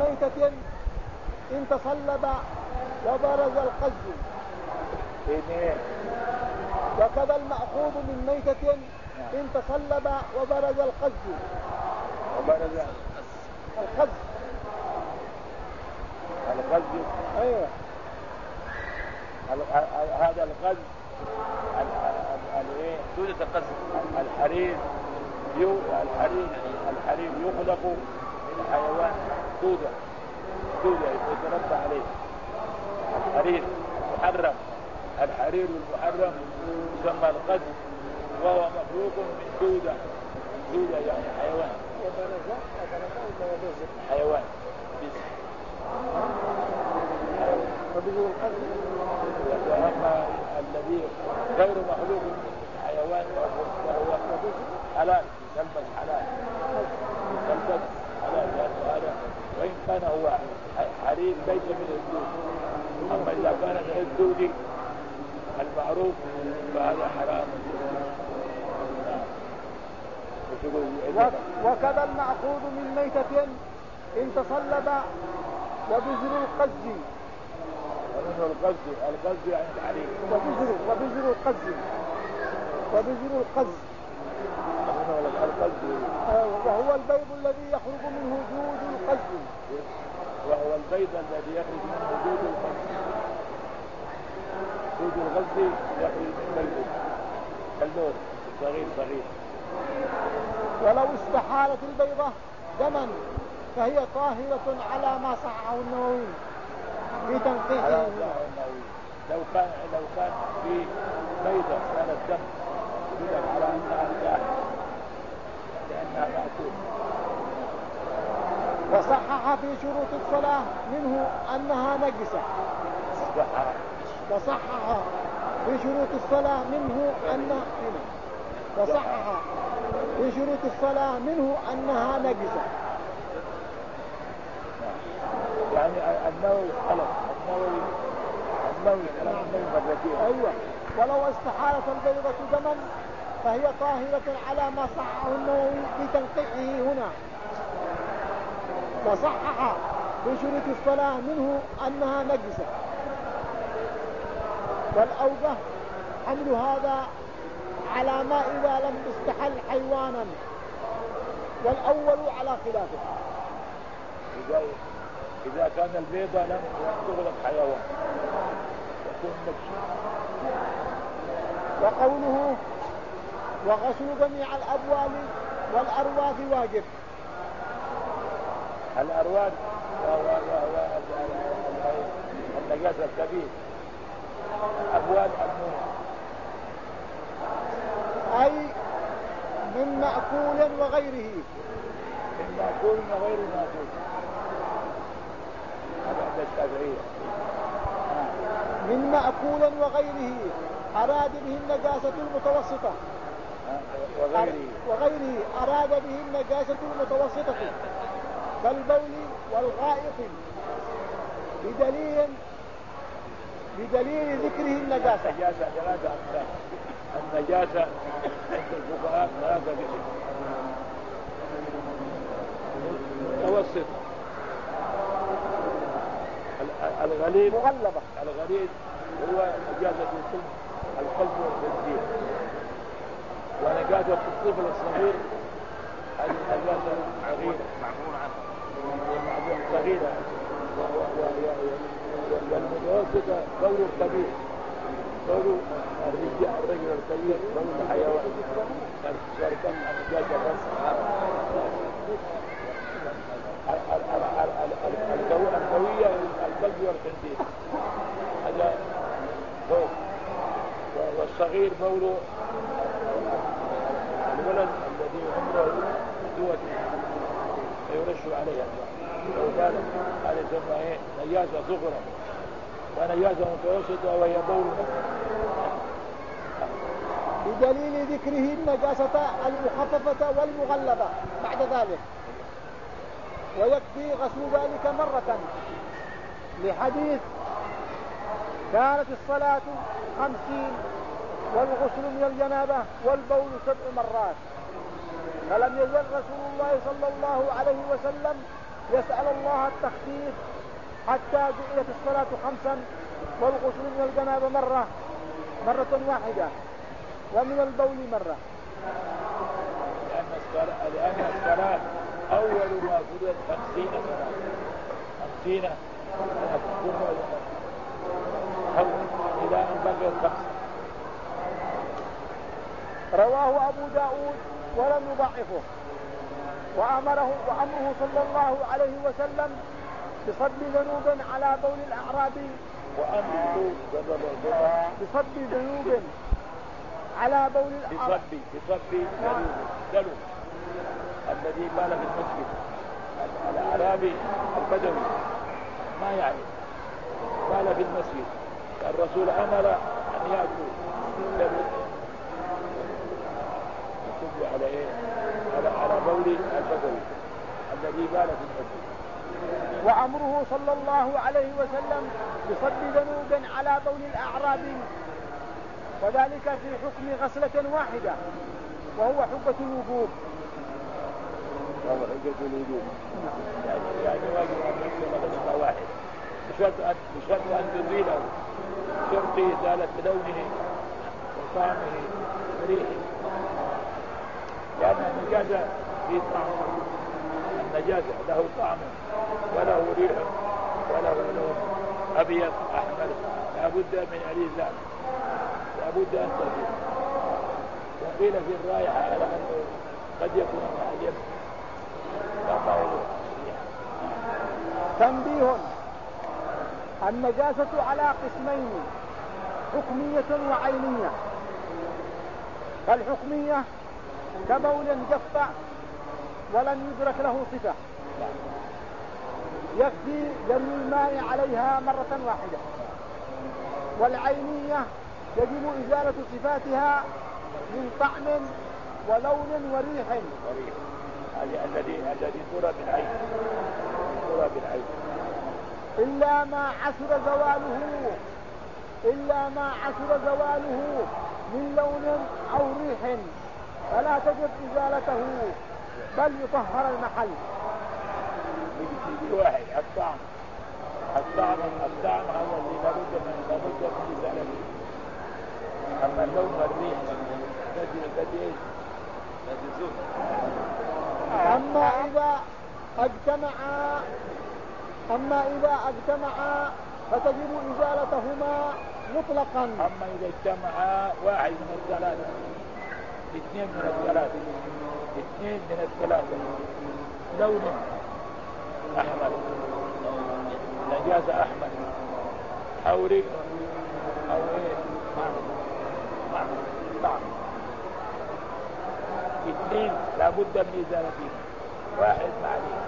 ميتة إن تصلب وبرز القز. وكذا المأخوذ من ميتة إن تصلب وبرز القز. وبرز القز. القز. أيوة. هذا القز دودة القز. الحرير يخلق من حيوان دودة يتربى عليه. الحرير المحرم يسمى القز، وهو مخلوق من دودة يعني حيوان. حيوان وأما الذي غير مخلوق من حيوان فهو حلال، يلبس حلال لأنه هذا وإن كان هو حرير ليس من الدود. أما إذا كان من الدود المعروف فهذا حرام. وكذا المأخوذ من ميتة إن تصلب وبزر القز. ومنه القز يعني الحرير. وبزر القز. وهو البيض الذي يخرج منه جود القز. وهو البيض الذي يخرج منه جود القز. جود القز يخرج من بيض كاللون صغير. ولو استحالت البيضة دما فهي طاهرة على ما صححه النووي في تنقيحه. لو كان في بيضة كانت دم يدل على أنها طاهرة لأنها مأكولة. وصحح في شروط الصلاة منه أنها نجسة. وصحح في شروط الصلاة منه أنها نجسة. يعني النووي مرتين. أيوة. ولو استحالت البيضة دما فهي طاهرة على ما صححه النووي في تنقيحه هنا. وصحح في شروط الصلاة منه أنها نجسة. والأوجه حمل هذا على ما إذا لم يستحل حيوانا، والأول على خلافه. إذا كان البيضة لم تغلق حيوان يكون نجس. وقوله وغسل جميع الأبوال والأرواث واجب. الأرواث النجاسة الكبير. أبوال النوم أي من مأكول وغيره. من مأكول وغير مأكول. هذا الشافعية. من مأكول وغيره أراد به النجاسة المتوسطة. وغيره أراد به النجاسة المتوسطة كالبول والغائط بدليل ذكره النجاسة. النجاسة ثلاثة أقسام. النجاسة عند الفقهاء ثلاثة قسم. متوسط الغليظ مغلظة. الغليظ هو نجاسة القلب والخنزير. ونجاسة الطفل الصغير هذه نجاسة صغيرة صغيرة. والمتوسطة بول الكبير، بول الرجل الكبير، بول الحيوان. شركة نجاسة القوية القلب والخنزير هذا بول. والصغير بول الولد الذي عمره دوت يرش عليها. لو كان هذا يسمى نجاسة صغرى. ونجاسة متوسطة وهي بول. بدليل ذكره النجاسة المخففة والمغلظة بعد ذلك. ويكفي غسل ذلك مرة لحديث كانت الصلاة 50 والغسل من الجنابة والبول 7 مرات. فلم يزل رسول الله صلى الله عليه وسلم يسأل الله التخفيف حتى جعلت الصلاة 5 والغسل من الجنابة مرة واحدة ومن البول مرة. لأن الصلاة أول ما فرضت 50 صلاة 50 إلى أن بقيت 5. رواه أبو داود ولم يضعفه. وأمره صلى الله عليه وسلم بصب ذنوب على بول الأعرابي بصب ذنوب على بول الأعرابي بصب ذنوب الذي بال في المسجد الأعرابي البدوي ما يعني بال في المسجد. الرسول أمر أن يأكل على ايه على بول البدوي الذي بال في المسجد. وأمره صلى الله عليه وسلم بصب ذنوب على بول الأعرابي وذلك في حكم غسلة واحدة وهو حجة الوجوب. يعني واجب أن يكون غسلة واحدة بشرط أن تزيله شرط إزالة لونه وطعمه وريحه لأن النجاسة في طعم. النجاسة له طعم وله ريح وله لون أبيض أحمر لابد من الإزالة لابد أن تزيل. وقيل في الرائحة على أنه قد يكون مع اليد تنبيه: النجاسة على قسمين حكمية وعينية. فالحكمية كبول جف ولم يدرك له صفة يكفي جل الماء عليها مرة واحدة. والعينية يجب إزالة صفاتها من طعم ولون وريح الذي ترى بالعين إلا ما عسر زواله من لون أو ريح فلا تجب إزالته بل يطهر المحل. واحد الطعم هذا الذي لابد من إزالته. أما اللون والريح أما إذا اجتمعا فتجب إزالتهما مطلقا. أما إذا اجتمعا واحد من الثلاثة اثنين من الثلاثة لون أحمر نجاسة أحمر أو ريح أو إيه طعم اثنين لابد من إزالته واحد معليم.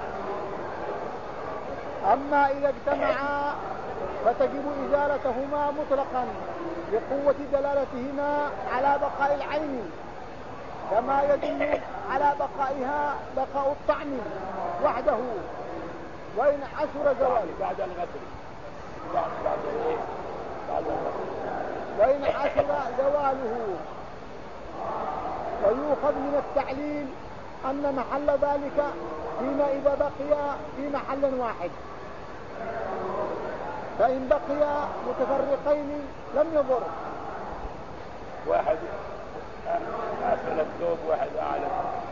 أما إذا اجتمعا فتجب إزالتهما مطلقا لقوة دلالتهما على بقاء العين كما يدل على بقائها بقاء الطعم وحده. وإن عسر زواله بعد الغسل وإن عسر زواله ويؤخذ من التعليل أن محل ذلك فيما إذا بقي في محل واحد. فإن بقي متفرقين لم يضر. واحد أسفل الثوب واحد أعلى.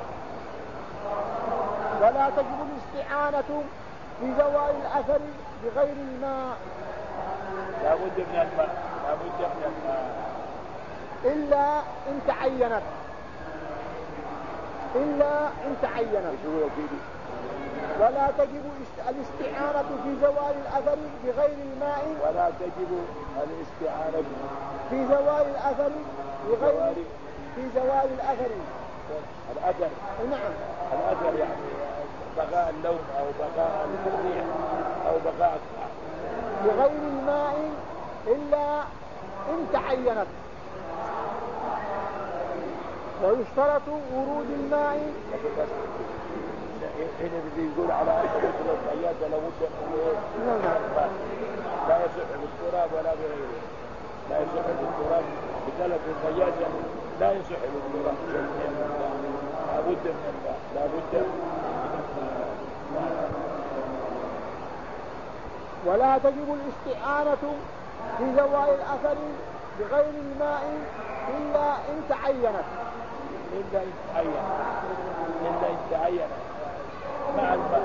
ولا تجب الاستعانة في زوال الأثر بغير الماء لابد من الماء إلا إن تعينت ولا تجب الاستعانة في زوال الأثر بغير الماء ولا تجب الاستعانة في زوال الأثر الأثر نعم الأثر يعني بقاء اللون أو بقاء الريح أو بقاء الطعم بغير الماء إلا إن تعينت. ويشترط ورود الماء. هنا يقول على أن غسل النجاسة لابد من الماء لا يصح بالتراب ولا بغيره. لا يصح بالتراب بسبب النجاسة لا يصح بالتراب لابد من الماء ولا تجب الاستعانة في زوال الأثر بغير الماء إلا إن تعينت. إلا إن تعينت مع الماء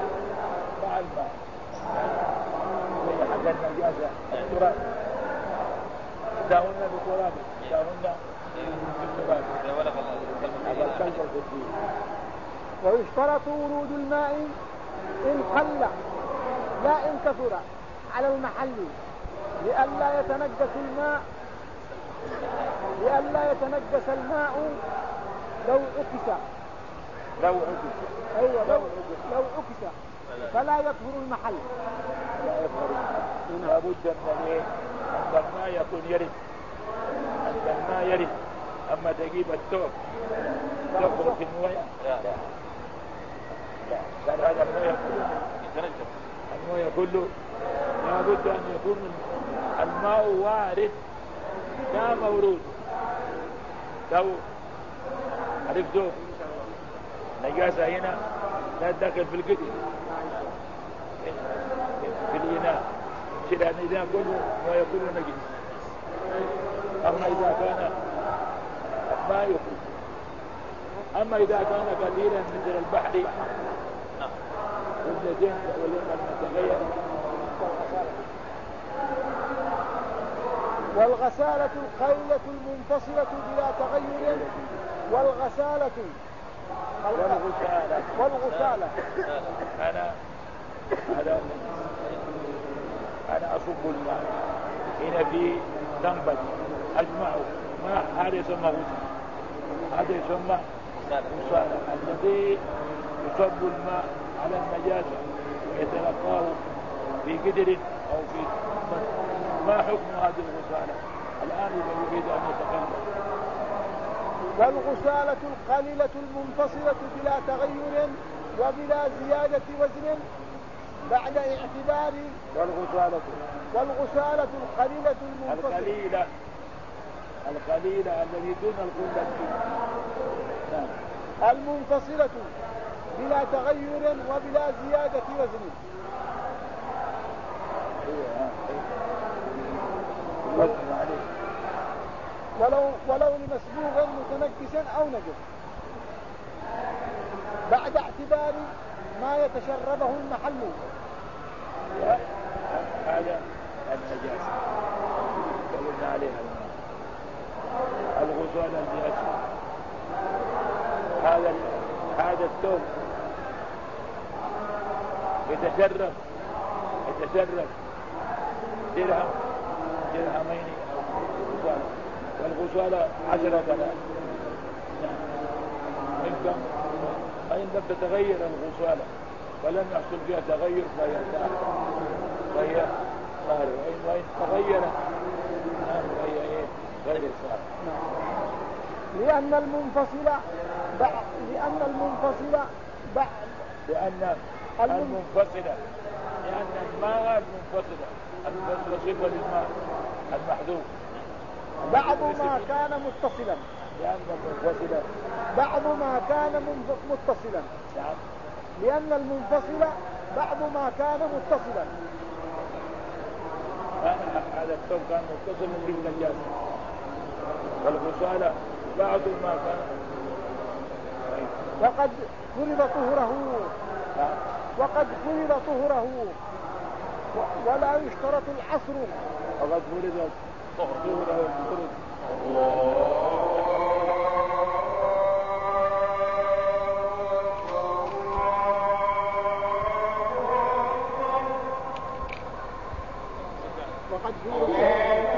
زي حد النجاسة التراب داهن بتراب داهن بالتراب هذا الكلب القديم. ويشترط ورود الماء إن قل لا إن كثر على المحل لئلا يتنجس الماء لو عكس. أيوة لو عكس فلا يطهر المحل. لا بد من أن الماء يكون يرد أما تجيب الثوب تخرج في المويه لا قال هذا المويه كله لا بد أن يكون الماء وارد لا مورود. لو عرفتوا نجاسة هنا لا تدخل في القدر في الإناء شيء الإناء كله مويه كله نجس. أما إذا كان ما يخرج. أما إذا كان كثيرا مثل البحر والجن والمتغير. والغسالة القيلة المنفصلة بلا تغير والغسالة أنا أصب الماء هنا في ذنبك أجمعه ما هذا يسمى غسل. هذا يسمى غسالة الذي يصب الماء على النجاسة ويتلقاه في قدر أو في ما حكم هذه الغسالة الآن إذا يريد أن يتكلم. والغسالة القليلة المنفصلة بلا تغير وبلا زيادة وزن بعد اعتبار. والغسالة القليلة المنفصلة القليلة الذي دون القلة المنفصلة بلا تغير وبلا زيادة وزن. ولو لمسبوغ متنكسا أو نجس بعد اعتبار ما يتشربه المحل. هذا النجاسة قلنا عليها الغسالة النجاسة. هذا الثوب يتشرب درهمين والغسالة 10 آلاف. فإن لم تتغير الغسالة ولم يحصل فيها تغير فهي صار. وإن تغيرت فهي غير صار. لأن الماء المنفصلة صفة للماء المحذوف بعض ما كان متصلا. بعض ما كان متصلا. لأن المنفصل بعض ما كان متصلا. هذا الثوب كان متصلا بالنجاسة والغسالة بعض ما كان وقد فرض طهره ولا يشترط العصر. وقد فرض طهره وقد فرض